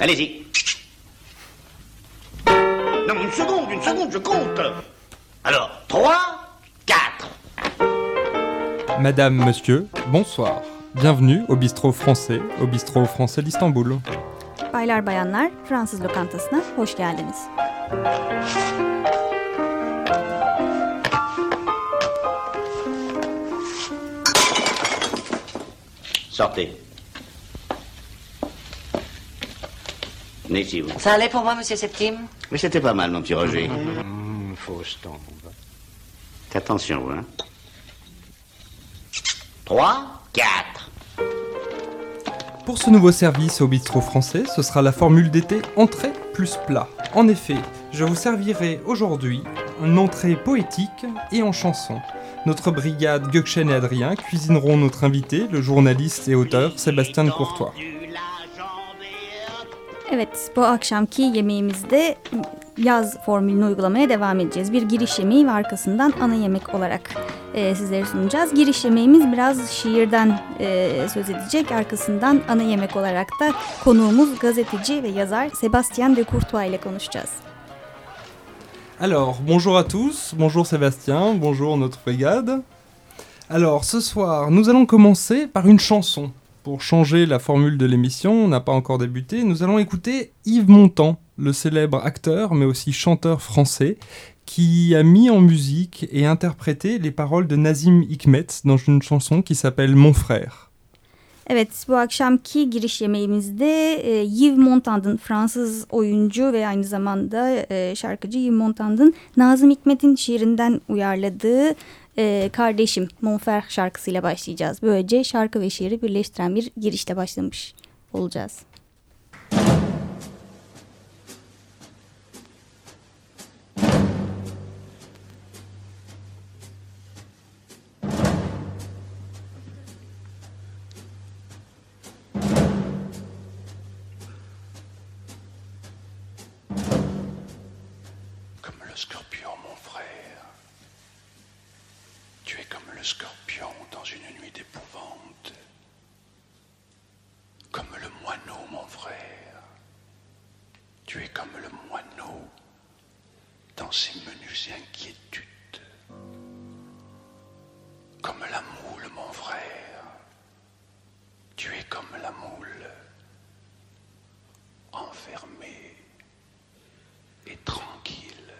Allez-y. Non, une seconde, je compte. Alors, 3, 4. Madame, monsieur, bonsoir. Bienvenue au bistrot français d'Istanbul. Baylar bayanlar, Fransız lokantasına hoş geldiniz. Sortez. Venez ici, vous. Ça allait pour moi, monsieur Septime? Mais c'était pas mal, mon petit Roger. Fausse tombe. Attention, vous, hein. 3, 4. Pour ce nouveau service au bistrot français, ce sera la formule d'été entrée plus plat. En effet, je vous servirai aujourd'hui une entrée poétique et en chanson. Notre brigade Gökçen et Adrien cuisineront notre invité, le journaliste et auteur Sébastien de Courtois. Evet, bu akşamki yemeğimizde yaz formülünü uygulamaya devam edeceğiz. Bir giriş yemeği ve arkasından ana yemek olarak sizlere sunacağız. Giriş yemeğimiz biraz şiirden söz edecek. Arkasından ana yemek olarak da konuğumuz gazeteci ve yazar Sébastien de Courtois ile konuşacağız. Alors, bonjour à tous, bonjour Sébastien, bonjour notre brigade. Alors, ce soir, nous allons commencer par une chanson. Pour changer la formule de l'émission, on n'a pas encore débuté, nous allons écouter Yves Montand, le célèbre acteur mais aussi chanteur français, qui a mis en musique et interprété les paroles de Nazım Hikmet dans une chanson qui s'appelle Mon frère. Evet, bu akşamki giriş yemeğimizde Yves Montand'ın, Fransız oyuncu ve aynı zamanda şarkıcı Yves Montand'ın Nazım Hikmet'in şiirinden uyarladığı Kardeşim, Mon frère şarkısıyla başlayacağız. Böylece şarkı ve şiiri birleştiren bir girişle başlamış olacağız. Comme le scorpion, mon frère. Tu es comme le scorpion dans une nuit d'épouvante. Comme le moineau, mon frère. Tu es comme le moineau dans ses menues inquiétudes. Comme la moule, mon frère. Tu es comme la moule, enfermée et tranquille.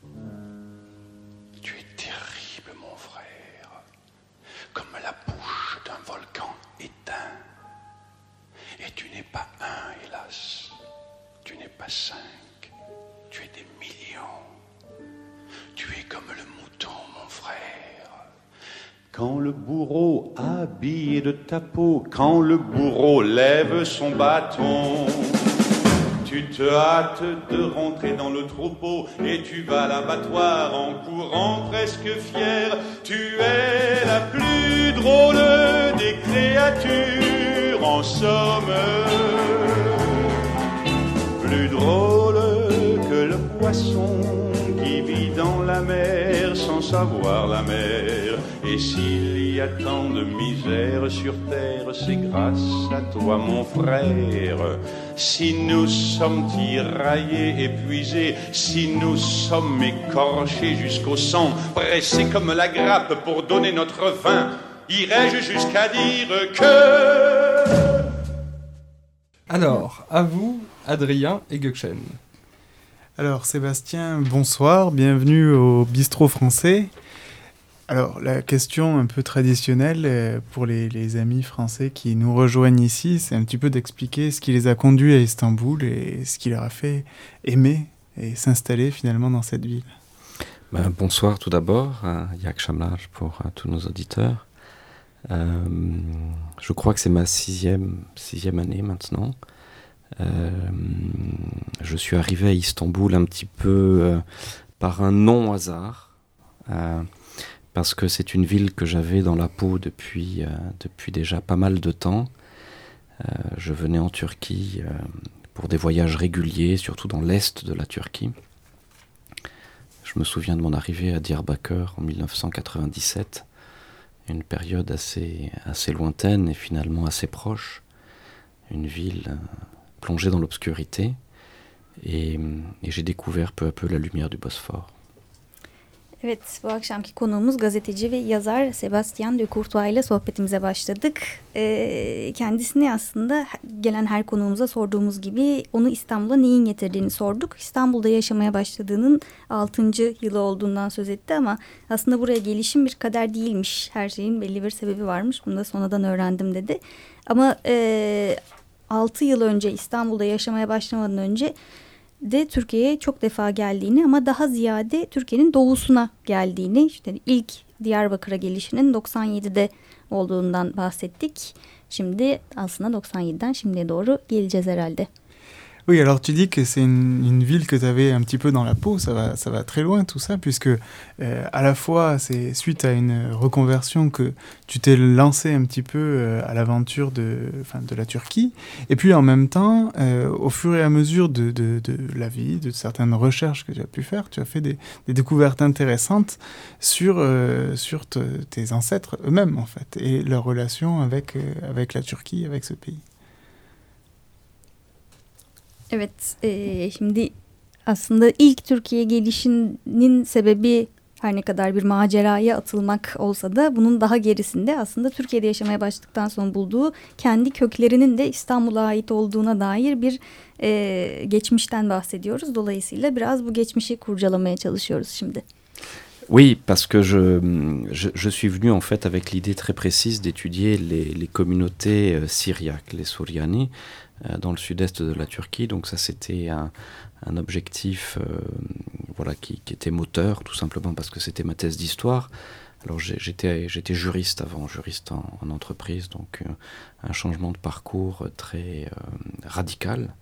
Tu es terrible, mon frère, comme la bouche d'un volcan éteint. Et tu n'es pas un, hélas, tu n'es pas 5, tu es des millions. Tu es comme le mouton, mon frère. Quand le bourreau habillé de ta peau, quand le bourreau lève son bâton, tu te hâtes de rentrer dans le troupeau et tu vas à l'abattoir en courant presque fier. Tu es la plus drôle des créatures, en somme, plus drôle que le poisson qui vit dans la mer sans savoir la mer. Et s'il y a tant de misère sur terre, c'est grâce à toi, mon frère. Si nous sommes tiraillés, épuisés, si nous sommes écorchés jusqu'au sang, pressés comme la grappe pour donner notre vin, irais-je jusqu'à dire que... Alors, à vous, Adrien et Gökçen. Alors Sébastien, bonsoir, bienvenue au bistrot français. Alors la question un peu traditionnelle pour les amis français qui nous rejoignent ici, c'est un petit peu d'expliquer ce qui les a conduits à Istanbul et ce qui leur a fait aimer et s'installer finalement dans cette ville. Bonsoir tout d'abord, İyi akşamlar pour tous nos auditeurs. Je crois que c'est ma sixième année maintenant. Je suis arrivé à Istanbul un petit peu par un non-hasard, parce que c'est une ville que j'avais dans la peau depuis déjà pas mal de temps. Je venais en Turquie pour des voyages réguliers, surtout dans l'est de la Turquie. Je me souviens de mon arrivée à Diyarbakır en 1997, une période assez lointaine et finalement assez proche. Une ville plongé dans l'obscurité et j'ai découvert peu à peu la lumière du Bosphore. Evet, bu akşamki konuğumuz gazeteci ve yazar Sébastien de Courtois ile sohbetimize başladık. Kendisine aslında gelen her konuğumuza sorduğumuz gibi onu İstanbul'a neyin getirdiğini sorduk. İstanbul'da yaşamaya başladığının 6. yılı olduğundan söz etti ama aslında buraya gelişim bir kader değilmiş. Her şeyin belli bir sebebi varmış. Bunu da sonradan öğrendim dedi. Ama 6 yıl önce İstanbul'da yaşamaya başlamadan önce de Türkiye'ye çok defa geldiğini ama daha ziyade Türkiye'nin doğusuna geldiğini, işte ilk Diyarbakır'a gelişinin 97'de olduğundan bahsettik. Şimdi aslında 97'den şimdiye doğru geleceğiz herhalde. Oui, alors tu dis que c'est une ville que tu avais un petit peu dans la peau, ça va très loin tout ça, puisque à la fois c'est suite à une reconversion que tu t'es lancé un petit peu à l'aventure de la Turquie, et puis en même temps, au fur et à mesure de la vie, de certaines recherches que tu as pu faire, tu as fait des découvertes intéressantes sur tes ancêtres eux-mêmes en fait, et leur relation avec la Turquie, avec ce pays. Evet, şimdi aslında ilk Türkiye'ye gelişinin sebebi her ne kadar bir maceraya atılmak olsa da bunun daha gerisinde aslında Türkiye'de yaşamaya başladıktan sonra bulduğu kendi köklerinin de İstanbul'a ait olduğuna dair bir geçmişten bahsediyoruz. Dolayısıyla biraz bu geçmişi kurcalamaya çalışıyoruz şimdi. Oui, parce que je suis venu en fait avec l'idée très précise d'étudier les communautés syriaques, les Souriani, dans le sud-est de la Turquie. Donc ça, c'était un objectif qui était moteur, tout simplement parce que c'était ma thèse d'histoire. Alors j'étais juriste avant, juriste en entreprise, donc un changement de parcours très radical.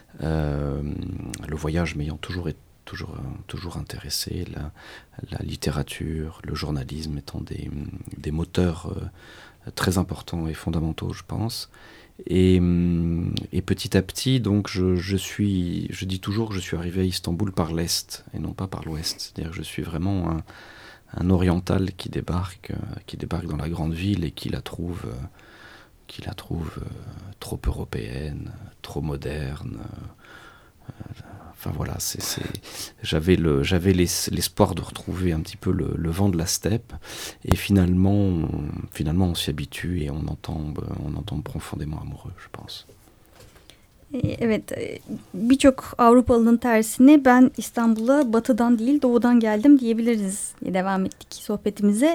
Le voyage m'ayant toujours intéressé, la littérature, le journalisme étant des moteurs très importants et fondamentaux, je pense. Et petit à petit, donc, je dis toujours que je suis arrivé à Istanbul par l'Est et non pas par l'Ouest. C'est-à-dire que je suis vraiment un oriental qui débarque dans la grande ville et qui la trouve trop européenne, trop moderne. Enfin voilà, j'avais l'espoir de retrouver un petit peu le vent de la steppe, et finalement on s'y habitue et on en tombe profondément amoureux, je pense. Evet, birçok Avrupalı'nın tersine ben İstanbul'a batıdan değil doğudan geldim diyebiliriz diye devam ettik sohbetimize.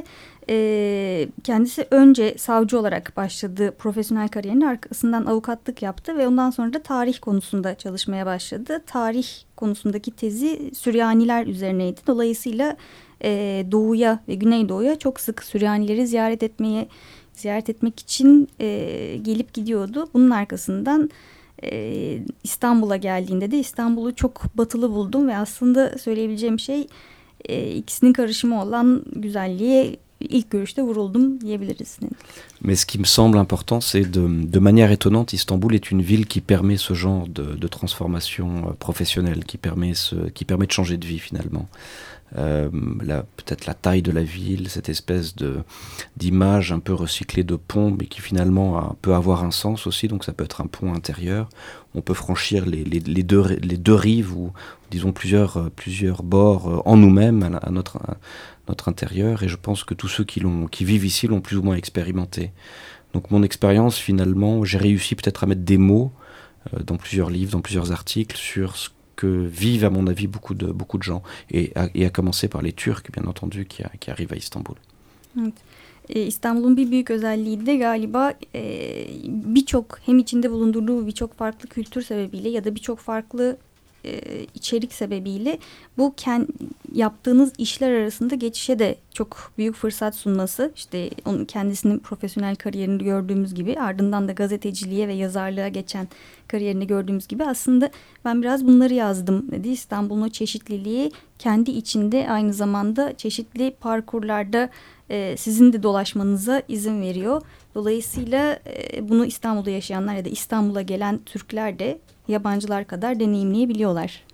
Kendisi önce savcı olarak başladı profesyonel kariyerinin, arkasından avukatlık yaptı ve ondan sonra da tarih konusunda çalışmaya başladı. Tarih konusundaki tezi Süryaniler üzerineydi. Dolayısıyla doğuya ve güneydoğuya çok sık Süryanileri ziyaret etmek için gelip gidiyordu. Bunun arkasından İstanbul'a geldiğinde de İstanbul'u çok batılı buldum ve aslında söyleyebileceğim şey ikisinin karışımı olan güzelliğe ilk görüşte vuruldum diyebiliriz. Mais ce qui me semble important, c'est de manière étonnante, Istanbul est une ville qui permet ce genre de transformation professionnelle, qui permet de changer de vie finalement. Peut-être la taille de la ville, cette espèce d'image un peu recyclée de pont, mais qui finalement peut avoir un sens aussi, donc ça peut être un pont intérieur. On peut franchir les deux rives, ou disons plusieurs bords en nous-mêmes, à notre intérieur, et je pense que tous ceux qui vivent ici l'ont plus ou moins expérimenté. Donc mon expérience, finalement, j'ai réussi peut-être à mettre des mots dans plusieurs livres, dans plusieurs articles, sur ce que vivent à mon avis beaucoup de gens, et à commencer par les Turcs bien entendu qui arrivent à Istanbul. Evet. İstanbul'un bir büyük özelliği de galiba birçok, hem içinde bulundurduğu birçok farklı kültür sebebiyle ya da birçok farklı içerik sebebiyle bu yaptığınız işler arasında geçişe de çok büyük fırsat sunması. İşte onun kendisinin profesyonel kariyerini gördüğümüz gibi, ardından da gazeteciliğe ve yazarlığa geçen kariyerini gördüğümüz gibi, aslında ben biraz bunları yazdım dedi. İstanbul'un o çeşitliliği kendi içinde aynı zamanda çeşitli parkurlarda sizin de dolaşmanıza izin veriyor. Dolayısıyla bunu İstanbul'da yaşayanlar ya da İstanbul'a gelen Türkler de yabancılar kadar deneyimleyebiliyorlar.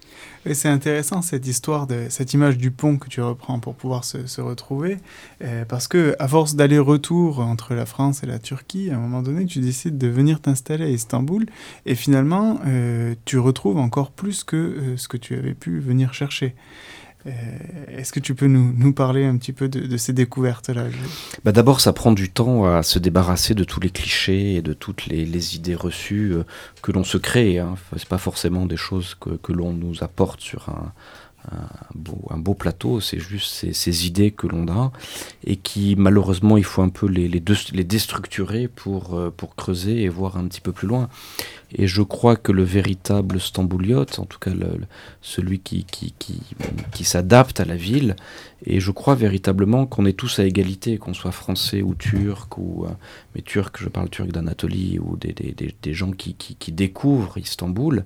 Et c'est intéressant cette histoire, cette image du pont que tu reprends pour pouvoir se retrouver, parce que à force d'aller-retour entre la France et la Turquie, à un moment donné, tu décides de venir t'installer à Istanbul, et finalement, tu retrouves encore plus que ce que tu avais pu venir chercher. Est-ce que tu peux nous parler un petit peu de ces découvertes-là? D'abord, ça prend du temps à se débarrasser de tous les clichés et de toutes les idées reçues que l'on se crée. Hein. C'est pas forcément des choses que l'on nous apporte sur un beau plateau, c'est juste ces idées que l'on a et qui, malheureusement, il faut un peu les déstructurer pour creuser et voir un petit peu plus loin. Et je crois que le véritable stambouliote, en tout cas celui qui s'adapte à la ville, et je crois véritablement qu'on est tous à égalité, qu'on soit français ou turc, mais turc, je parle turc d'Anatolie, ou des gens qui découvrent Istanbul,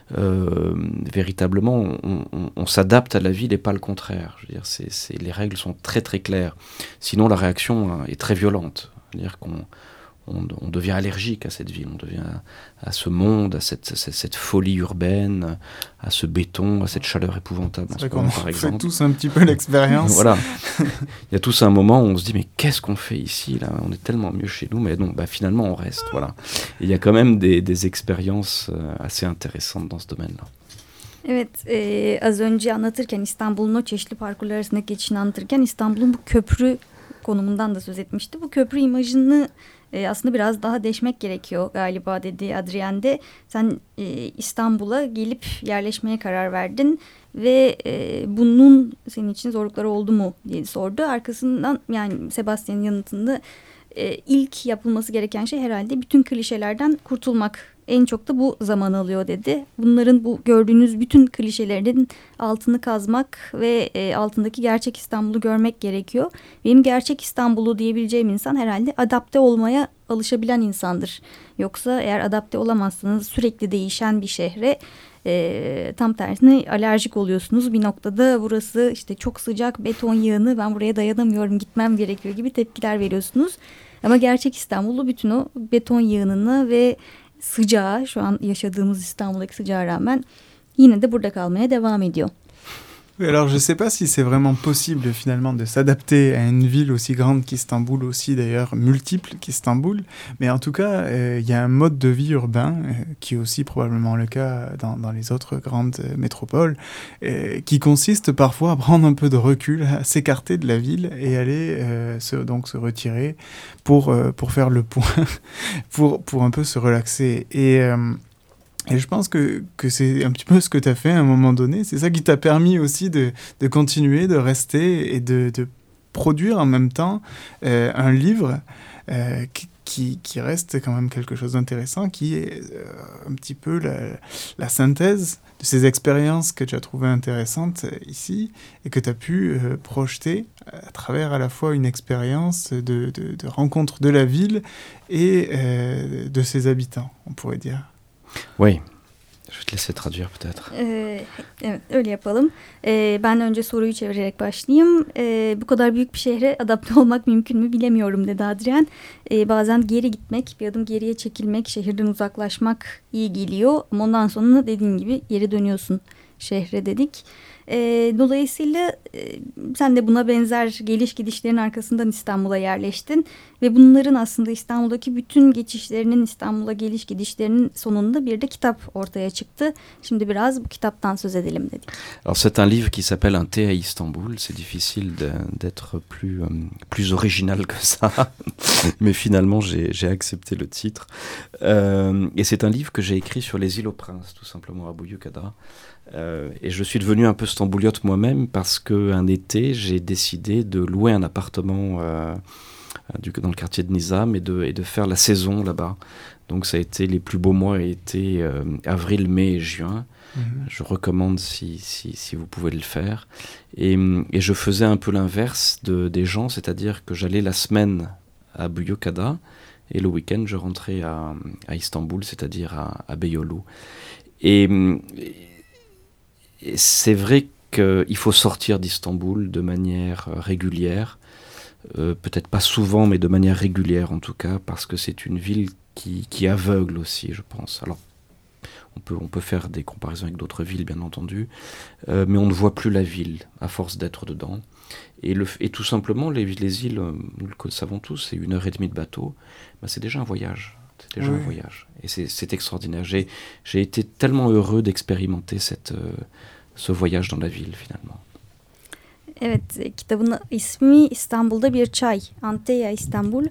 véritablement on s'adapte à la ville et pas le contraire. Je veux dire, les règles sont très très claires. Sinon la réaction est très violente. C'est-à-dire on devient allergique à cette ville, on devient à ce monde, à cette folie urbaine, à ce béton, à cette chaleur épouvantable. C'est vrai qu'on fait tous un petit peu l'expérience. Voilà. Il y a tous un moment où on se dit mais qu'est-ce qu'on fait ici là? On est tellement mieux chez nous, mais non, finalement on reste. Voilà. Et il y a quand même des expériences assez intéressantes dans ce domaine-là. Evet, az önce anlatırken İstanbul'un o çeşitli parkurlar arasındaki geçişini anlatırken İstanbul'un bu köprü konumundan da söz etmişti. Bu köprü imajını aslında biraz daha deşmek gerekiyor galiba dedi Adrien'de. Sen İstanbul'a gelip yerleşmeye karar verdin ve bunun senin için zorlukları oldu mu diye sordu. Arkasından yani Sebastian'ın yanıtında ilk yapılması gereken şey herhalde bütün klişelerden kurtulmak. En çok da bu zaman alıyor dedi. Bunların bu gördüğünüz bütün klişelerin altını kazmak ve altındaki gerçek İstanbul'u görmek gerekiyor. Benim gerçek İstanbul'u diyebileceğim insan herhalde adapte olmaya alışabilen insandır. Yoksa eğer adapte olamazsanız sürekli değişen bir şehre tam tersine alerjik oluyorsunuz. Bir noktada burası işte çok sıcak, beton yığını, ben buraya dayanamıyorum, gitmem gerekiyor gibi tepkiler veriyorsunuz. Ama gerçek İstanbul'u bütün o beton yığınına ve sıcağa, şu an yaşadığımız İstanbul'daki sıcağa rağmen yine de burada kalmaya devam ediyor. Alors je ne sais pas si c'est vraiment possible finalement de s'adapter à une ville aussi grande qu'Istanbul, aussi d'ailleurs multiple qu'Istanbul, mais en tout cas il y a un mode de vie urbain qui est aussi probablement le cas dans les autres grandes métropoles, qui consiste parfois à prendre un peu de recul, à s'écarter de la ville et aller se retirer pour faire le point, pour un peu se relaxer. Et je pense que c'est un petit peu ce que tu as fait à un moment donné. C'est ça qui t'a permis aussi de continuer, de rester et de produire en même temps un livre qui reste quand même quelque chose d'intéressant, qui est un petit peu la synthèse de ces expériences que tu as trouvées intéressantes ici et que tu as pu projeter à travers à la fois une expérience de rencontre de la ville et de ses habitants, on pourrait dire. Oui, je vais te laisser traduire peut-être. Evet, öyle yapalım. Ben önce soruyu çevirerek başlayayım. Bu kadar büyük bir şehre adapte olmak mümkün mü bilemiyorum dedi Adrien. Bazen geri gitmek, bir adım geriye çekilmek, şehirden uzaklaşmak iyi geliyor. Ama ondan sonra dediğin gibi geri dönüyorsun şehre dedik. Dolayısıyla sen de buna benzer geliş gidişlerin arkasından İstanbul'a yerleştin ve bunların aslında İstanbul'daki bütün geçişlerinin, İstanbul'a geliş gidişlerinin sonunda bir de kitap ortaya çıktı. Şimdi biraz bu kitaptan söz edelim dedik. Alors c'est un livre qui s'appelle Un thé à Istanbul. C'est difficile d'être plus original que ça, mais finalement j'ai accepté le titre. Et c'est un livre que j'ai écrit sur les îles aux Princes, tout simplement à Büyükada. Et je suis devenu un peu stambouliote moi-même parce qu'un été, j'ai décidé de louer un appartement dans le quartier de Nizam et de faire la saison là-bas. Donc ça a été, les plus beaux mois étaient avril, mai et juin. Je recommande si vous pouvez le faire. Et je faisais un peu l'inverse des gens, c'est-à-dire que j'allais la semaine à Büyükada et le week-end je rentrais à Istanbul, c'est-à-dire à Beyoğlu. Et c'est vrai qu'il faut sortir d'Istanbul de manière régulière, peut-être pas souvent, mais de manière régulière en tout cas, parce que c'est une ville qui aveugle aussi, je pense. Alors, On peut faire des comparaisons avec d'autres villes, bien entendu, mais on ne voit plus la ville à force d'être dedans. Et tout simplement, les îles, nous le savons tous, c'est 1h30 de bateau, c'est déjà un voyage. C'est déjà un voyage. Et c'est extraordinaire. J'ai été tellement heureux d'expérimenter ce voyage dans la ville, finalement. Evet, kitabın ismi İstanbul'da Bir Çay, Anteya İstanbul.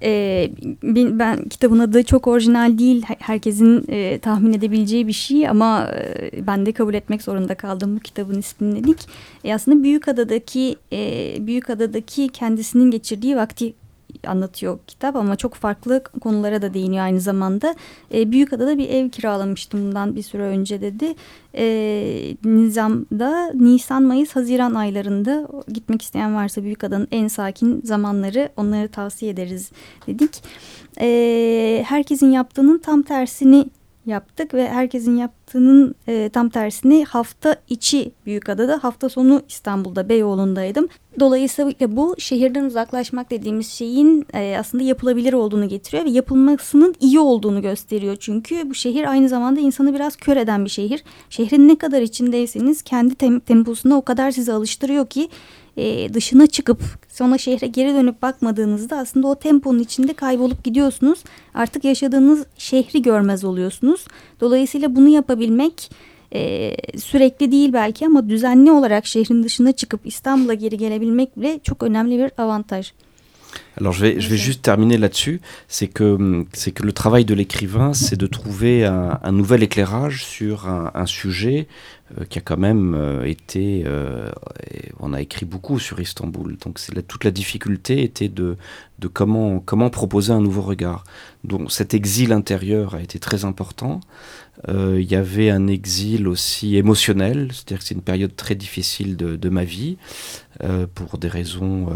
Ben kitabın adı çok orijinal değil, herkesin tahmin edebileceği bir şey ama ben de kabul etmek zorunda kaldım bu kitabın ismini dedik. Aslında Büyükada'daki kendisinin geçirdiği vakti anlatıyor kitap ama çok farklı konulara da değiniyor aynı zamanda. Büyükada'da bir ev kiralamıştım bundan bir süre önce dedi. Nizam'da Nisan, Mayıs, Haziran aylarında gitmek isteyen varsa Büyükada'nın en sakin zamanları, onları tavsiye ederiz dedik. Herkesin yaptığının tam tersini yaptık ve herkesin yaptığının tam tersini hafta içi Büyükada'da, hafta sonu İstanbul'da, Beyoğlu'ndaydım. Dolayısıyla bu şehirden uzaklaşmak dediğimiz şeyin aslında yapılabilir olduğunu getiriyor ve yapılmasının iyi olduğunu gösteriyor. Çünkü bu şehir aynı zamanda insanı biraz kör eden bir şehir. Şehrin ne kadar içindeyseniz kendi temposuna o kadar sizi alıştırıyor ki dışına çıkıp sonra şehre geri dönüp bakmadığınızda aslında o temponun içinde kaybolup gidiyorsunuz. Artık yaşadığınız şehri görmez oluyorsunuz. Dolayısıyla bunu yapabilmek sürekli değil belki ama düzenli olarak şehrin dışına çıkıp İstanbul'a geri gelebilmek bile çok önemli bir avantaj. Alors je vais juste terminer là-dessus, c'est que le travail de l'écrivain, c'est de trouver un nouvel éclairage sur un sujet qui a quand même été... on a écrit beaucoup sur Istanbul, donc toute la difficulté était de comment proposer un nouveau regard. Donc cet exil intérieur a été très important. Il y avait un exil aussi émotionnel, c'est-à-dire que c'est une période très difficile de ma vie, pour des raisons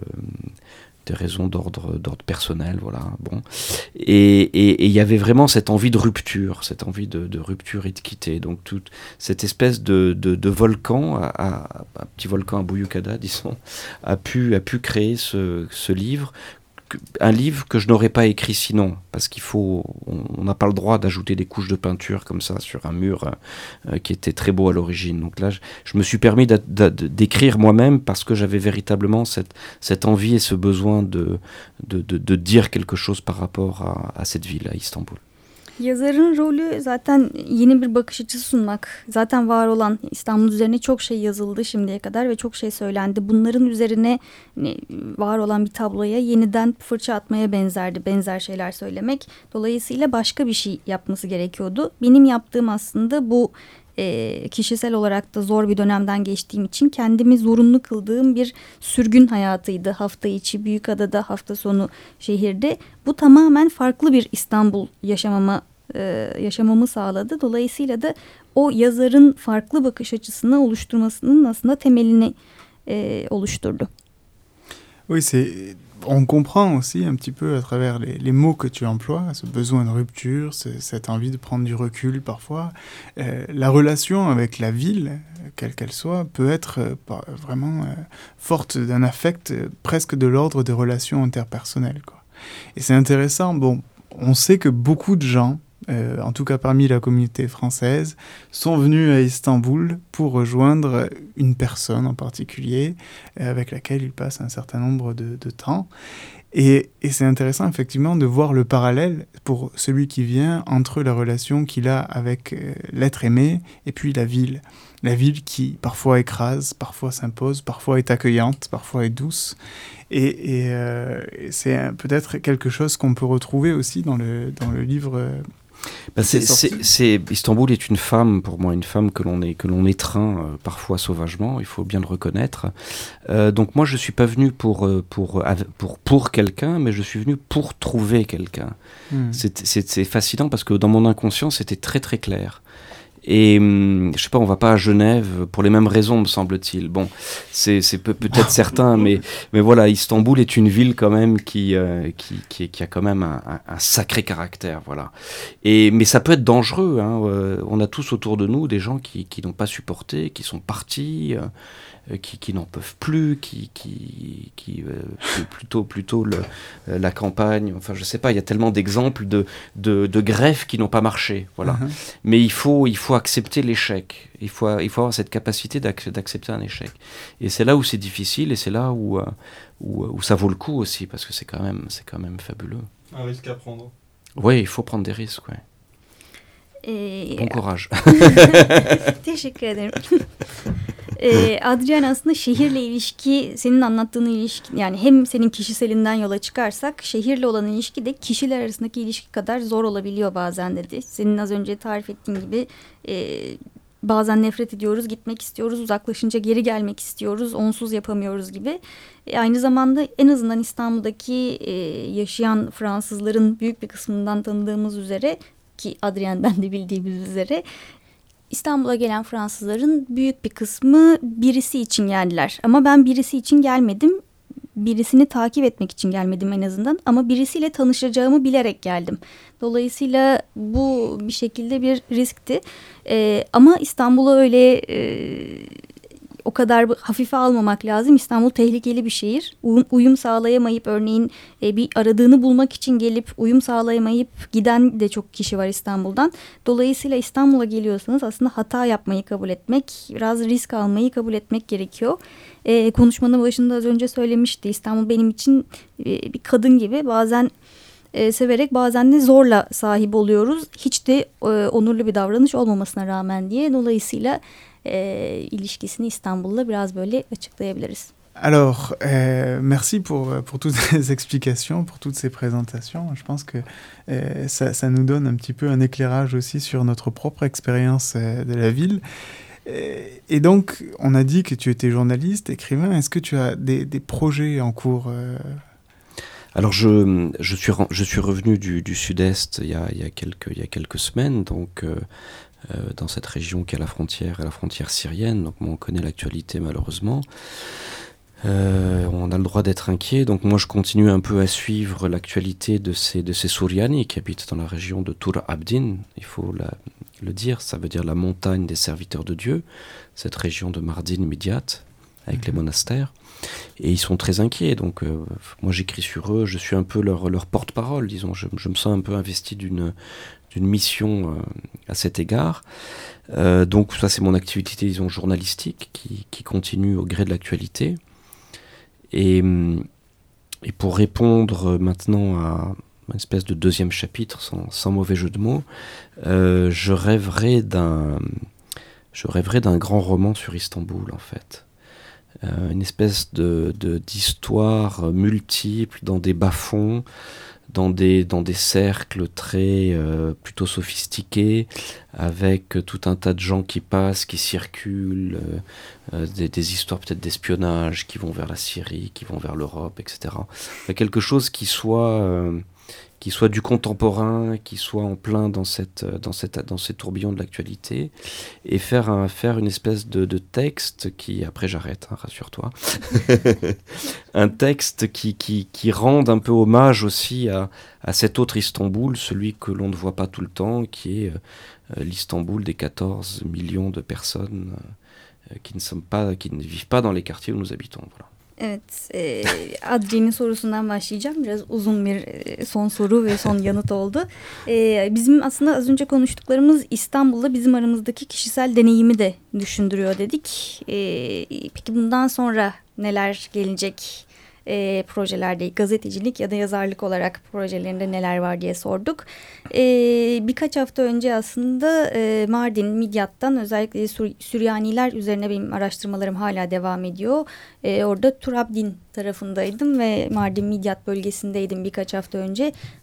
d'ordre personnel, voilà. Bon. Et il y avait vraiment cette envie de rupture, cette envie de rupture et de quitter. Donc toute cette espèce de volcan, un petit volcan à Büyükada, disons, a pu créer ce livre. Un livre que je n'aurais pas écrit sinon, parce on n'a pas le droit d'ajouter des couches de peinture comme ça sur un mur qui était très beau à l'origine. Donc là, je me suis permis d'écrire moi-même parce que j'avais véritablement cette envie et ce besoin de dire quelque chose par rapport à cette ville, à Istanbul. Yazarın rolü zaten yeni bir bakış açısı sunmak. Zaten var olan İstanbul üzerine çok şey yazıldı şimdiye kadar ve çok şey söylendi. Bunların üzerine var olan bir tabloya yeniden fırça atmaya benzerdi, benzer şeyler söylemek. Dolayısıyla başka bir şey yapması gerekiyordu. Benim yaptığım aslında bu kişisel olarak da zor bir dönemden geçtiğim için kendimi zorunlu kıldığım bir sürgün hayatıydı. Hafta içi Büyükada'da, hafta sonu şehirde. Bu tamamen farklı bir İstanbul yaşamamı sağladı. Dolayısıyla da o yazarın farklı bakış açısını oluşturmasının aslında temelini oluşturdu. Oui, on comprend aussi un petit peu à travers les mots que tu emploies, ce besoin de rupture, cette envie de prendre du recul parfois. La relation avec la ville, quelle qu'elle soit, peut être vraiment forte d'un affect presque de l'ordre des relations interpersonnelles, quoi. Et c'est intéressant, bon, on sait que beaucoup de gens, en tout cas parmi la communauté française, sont venus à Istanbul pour rejoindre une personne en particulier avec laquelle ils passent un certain nombre de temps. Et c'est intéressant effectivement de voir le parallèle pour celui qui vient entre la relation qu'il a avec l'être aimé et puis la ville. La ville qui parfois écrase, parfois s'impose, parfois est accueillante, parfois est douce. Et c'est peut-être quelque chose qu'on peut retrouver aussi dans le livre. Istanbul est une femme, pour moi, une femme que l'on étreint parfois sauvagement, il faut bien le reconnaître. Donc moi, je suis pas venu pour quelqu'un, mais je suis venu pour trouver quelqu'un. C'est fascinant parce que dans mon inconscient, c'était très très clair. Et je sais pas, on va pas à Genève pour les mêmes raisons, me semble-t-il. Bon, c'est peut-être certain, mais voilà, Istanbul est une ville quand même qui a quand même un sacré caractère, voilà. Mais ça peut être dangereux, hein. On a tous autour de nous des gens qui n'ont pas supporté, qui sont partis, qui n'en peuvent plus, plutôt la campagne. Enfin, je sais pas, il y a tellement d'exemples de greffes qui n'ont pas marché, voilà. Uh-huh. Mais il faut accepter l'échec. Il faut avoir cette capacité d'accepter un échec. Et c'est là où c'est difficile, et c'est là où ça vaut le coup aussi, parce que c'est quand même fabuleux. Un risque à prendre. Oui, il faut prendre des risques, ouais. Bon courage. Teşekkür ederim. Adrian, aslında şehirle ilişki, senin anlattığın ilişki, yani hem senin kişiselinden yola çıkarsak şehirle olan ilişki de kişiler arasındaki ilişki kadar zor olabiliyor bazen dedi. Senin az önce tarif ettiğin gibi bazen nefret ediyoruz, gitmek istiyoruz, uzaklaşınca geri gelmek istiyoruz, onsuz yapamıyoruz gibi. Aynı zamanda en azından İstanbul'daki yaşayan Fransızların büyük bir kısmından tanıdığımız üzere, ki Adrian'den de bildiğimiz üzere, İstanbul'a gelen Fransızların büyük bir kısmı birisi için geldiler. Ama ben birisi için gelmedim. Birisini takip etmek için gelmedim en azından. Ama birisiyle tanışacağımı bilerek geldim. Dolayısıyla bu bir şekilde bir riskti. Ama İstanbul'a öyle o kadar hafife almamak lazım. İstanbul tehlikeli bir şehir. Uyum sağlayamayıp örneğin bir aradığını bulmak için gelip uyum sağlayamayıp giden de çok kişi var İstanbul'dan. Dolayısıyla İstanbul'a geliyorsanız aslında hata yapmayı kabul etmek, biraz risk almayı kabul etmek gerekiyor. Konuşmanın başında az önce söylemişti. İstanbul benim için bir kadın gibi, bazen severek bazen de zorla sahip oluyoruz. Hiç de onurlu bir davranış olmamasına rağmen diye. Dolayısıyla ilişkisini İstanbul'la biraz böyle açıklayabiliriz. Alors, merci pour toutes ces explications, pour toutes ces présentations. Je pense que ça nous donne un petit peu un éclairage aussi sur notre propre expérience de la ville. Et donc, on a dit que tu étais journaliste, écrivain. Est-ce que tu as des projets en cours Alors, je suis revenu du Sud-Est il y a quelques semaines, donc dans cette région qui est à la frontière syrienne. Donc, moi, on connaît l'actualité malheureusement. On a le droit d'être inquiet, donc moi je continue un peu à suivre l'actualité de ces Souriani qui habitent dans la région de Tur Abdin, il faut le dire, ça veut dire la montagne des serviteurs de Dieu, cette région de Mardin Midyat, avec les monastères, et ils sont très inquiets, donc moi j'écris sur eux, je suis un peu leur porte-parole, disons, je me sens un peu investi d'une mission à cet égard. Donc ça c'est mon activité, disons, journalistique qui continue au gré de l'actualité. Et pour répondre maintenant à une espèce de deuxième chapitre, sans mauvais jeu de mots, je rêverais d'un grand roman sur Istanbul, en fait. Une espèce d'histoire multiple, dans des bas-fonds, dans des cercles très plutôt sophistiqués, avec tout un tas de gens qui passent, qui circulent, des histoires peut-être d'espionnage qui vont vers la Syrie, qui vont vers l'Europe, etc. Quelque chose qui soit du contemporain, qui soit en plein dans ces tourbillons de l'actualité, et faire une espèce de texte qui, après j'arrête, hein, rassure-toi, un texte qui rende un peu hommage aussi à cet autre Istanbul, celui que l'on ne voit pas tout le temps, qui est l'Istanbul des 14 millions de personnes qui ne vivent pas dans les quartiers où nous habitons, voilà. Evet, Adrian'ın sorusundan başlayacağım. Biraz uzun bir son soru ve son yanıt oldu. Bizim aslında az önce konuştuklarımız İstanbul'da bizim aramızdaki kişisel deneyimi de düşündürüyor dedik. Peki bundan sonra neler gelecek? Projelerde gazetecilik ya da yazarlık olarak projelerinde neler var diye sorduk. Birkaç hafta önce aslında Mardin, Midyat'tan özellikle Süryaniler üzerine benim araştırmalarım hala devam ediyor. Orada Tur Abdin tarafındaydım ve Mardin, Midyat bölgesindeydim birkaç hafta önce.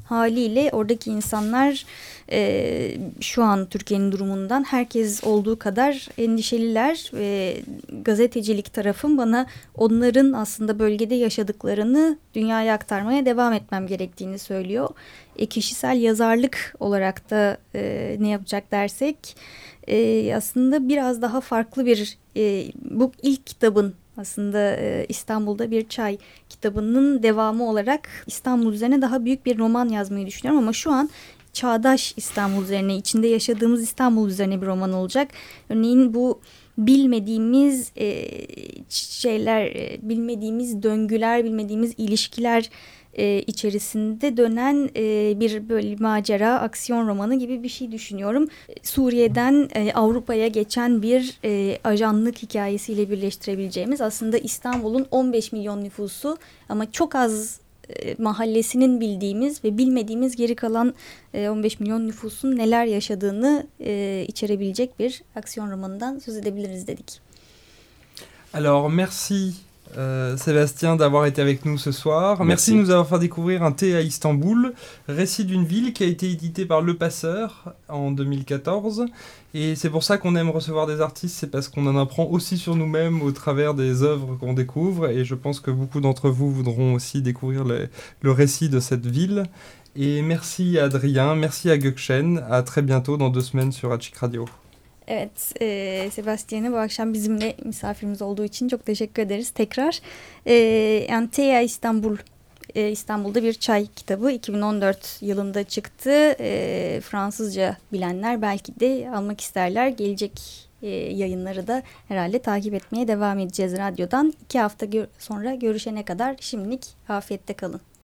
Haliyle oradaki insanlar şu an Türkiye'nin durumundan herkes olduğu kadar endişeliler. Gazetecilik tarafım bana onların aslında bölgede yaşadıklarını dünyaya aktarmaya devam etmem gerektiğini söylüyor. Kişisel yazarlık olarak da ne yapacak dersek aslında biraz daha farklı bir bu ilk kitabın aslında İstanbul'da Bir Çay kitabının devamı olarak İstanbul üzerine daha büyük bir roman yazmayı düşünüyorum ama şu an çağdaş İstanbul üzerine, içinde yaşadığımız İstanbul üzerine bir roman olacak. Örneğin bu bilmediğimiz şeyler, bilmediğimiz döngüler, bilmediğimiz ilişkiler içerisinde dönen bir böyle macera, aksiyon romanı gibi bir şey düşünüyorum. Suriye'den Avrupa'ya geçen bir ajanlık hikayesiyle birleştirebileceğimiz, aslında İstanbul'un 15 milyon nüfusu ama çok az mahallesinin bildiğimiz ve bilmediğimiz geri kalan 15 milyon nüfusun neler yaşadığını içerebilecek bir aksiyon romanından söz edebiliriz dedik. Alors, merci Sébastien d'avoir été avec nous ce soir. Merci de nous avoir fait découvrir Un thé à Istanbul, récit d'une ville qui a été édité par Le Passeur en 2014. Et c'est pour ça qu'on aime recevoir des artistes, c'est parce qu'on en apprend aussi sur nous-mêmes au travers des œuvres qu'on découvre. Et je pense que beaucoup d'entre vous voudront aussi découvrir le récit de cette ville. Et merci à Adrien, merci à Gökçen. À très bientôt dans 2 semaines sur Açık Radio. Evet, Sebastian'e bu akşam bizimle misafirimiz olduğu için çok teşekkür ederiz tekrar. Antea İstanbul, İstanbul'da Bir Çay kitabı 2014 yılında çıktı. Fransızca bilenler belki de almak isterler. Gelecek yayınları da herhalde takip etmeye devam edeceğiz radyodan. 2 hafta sonra görüşene kadar şimdilik afiyette kalın.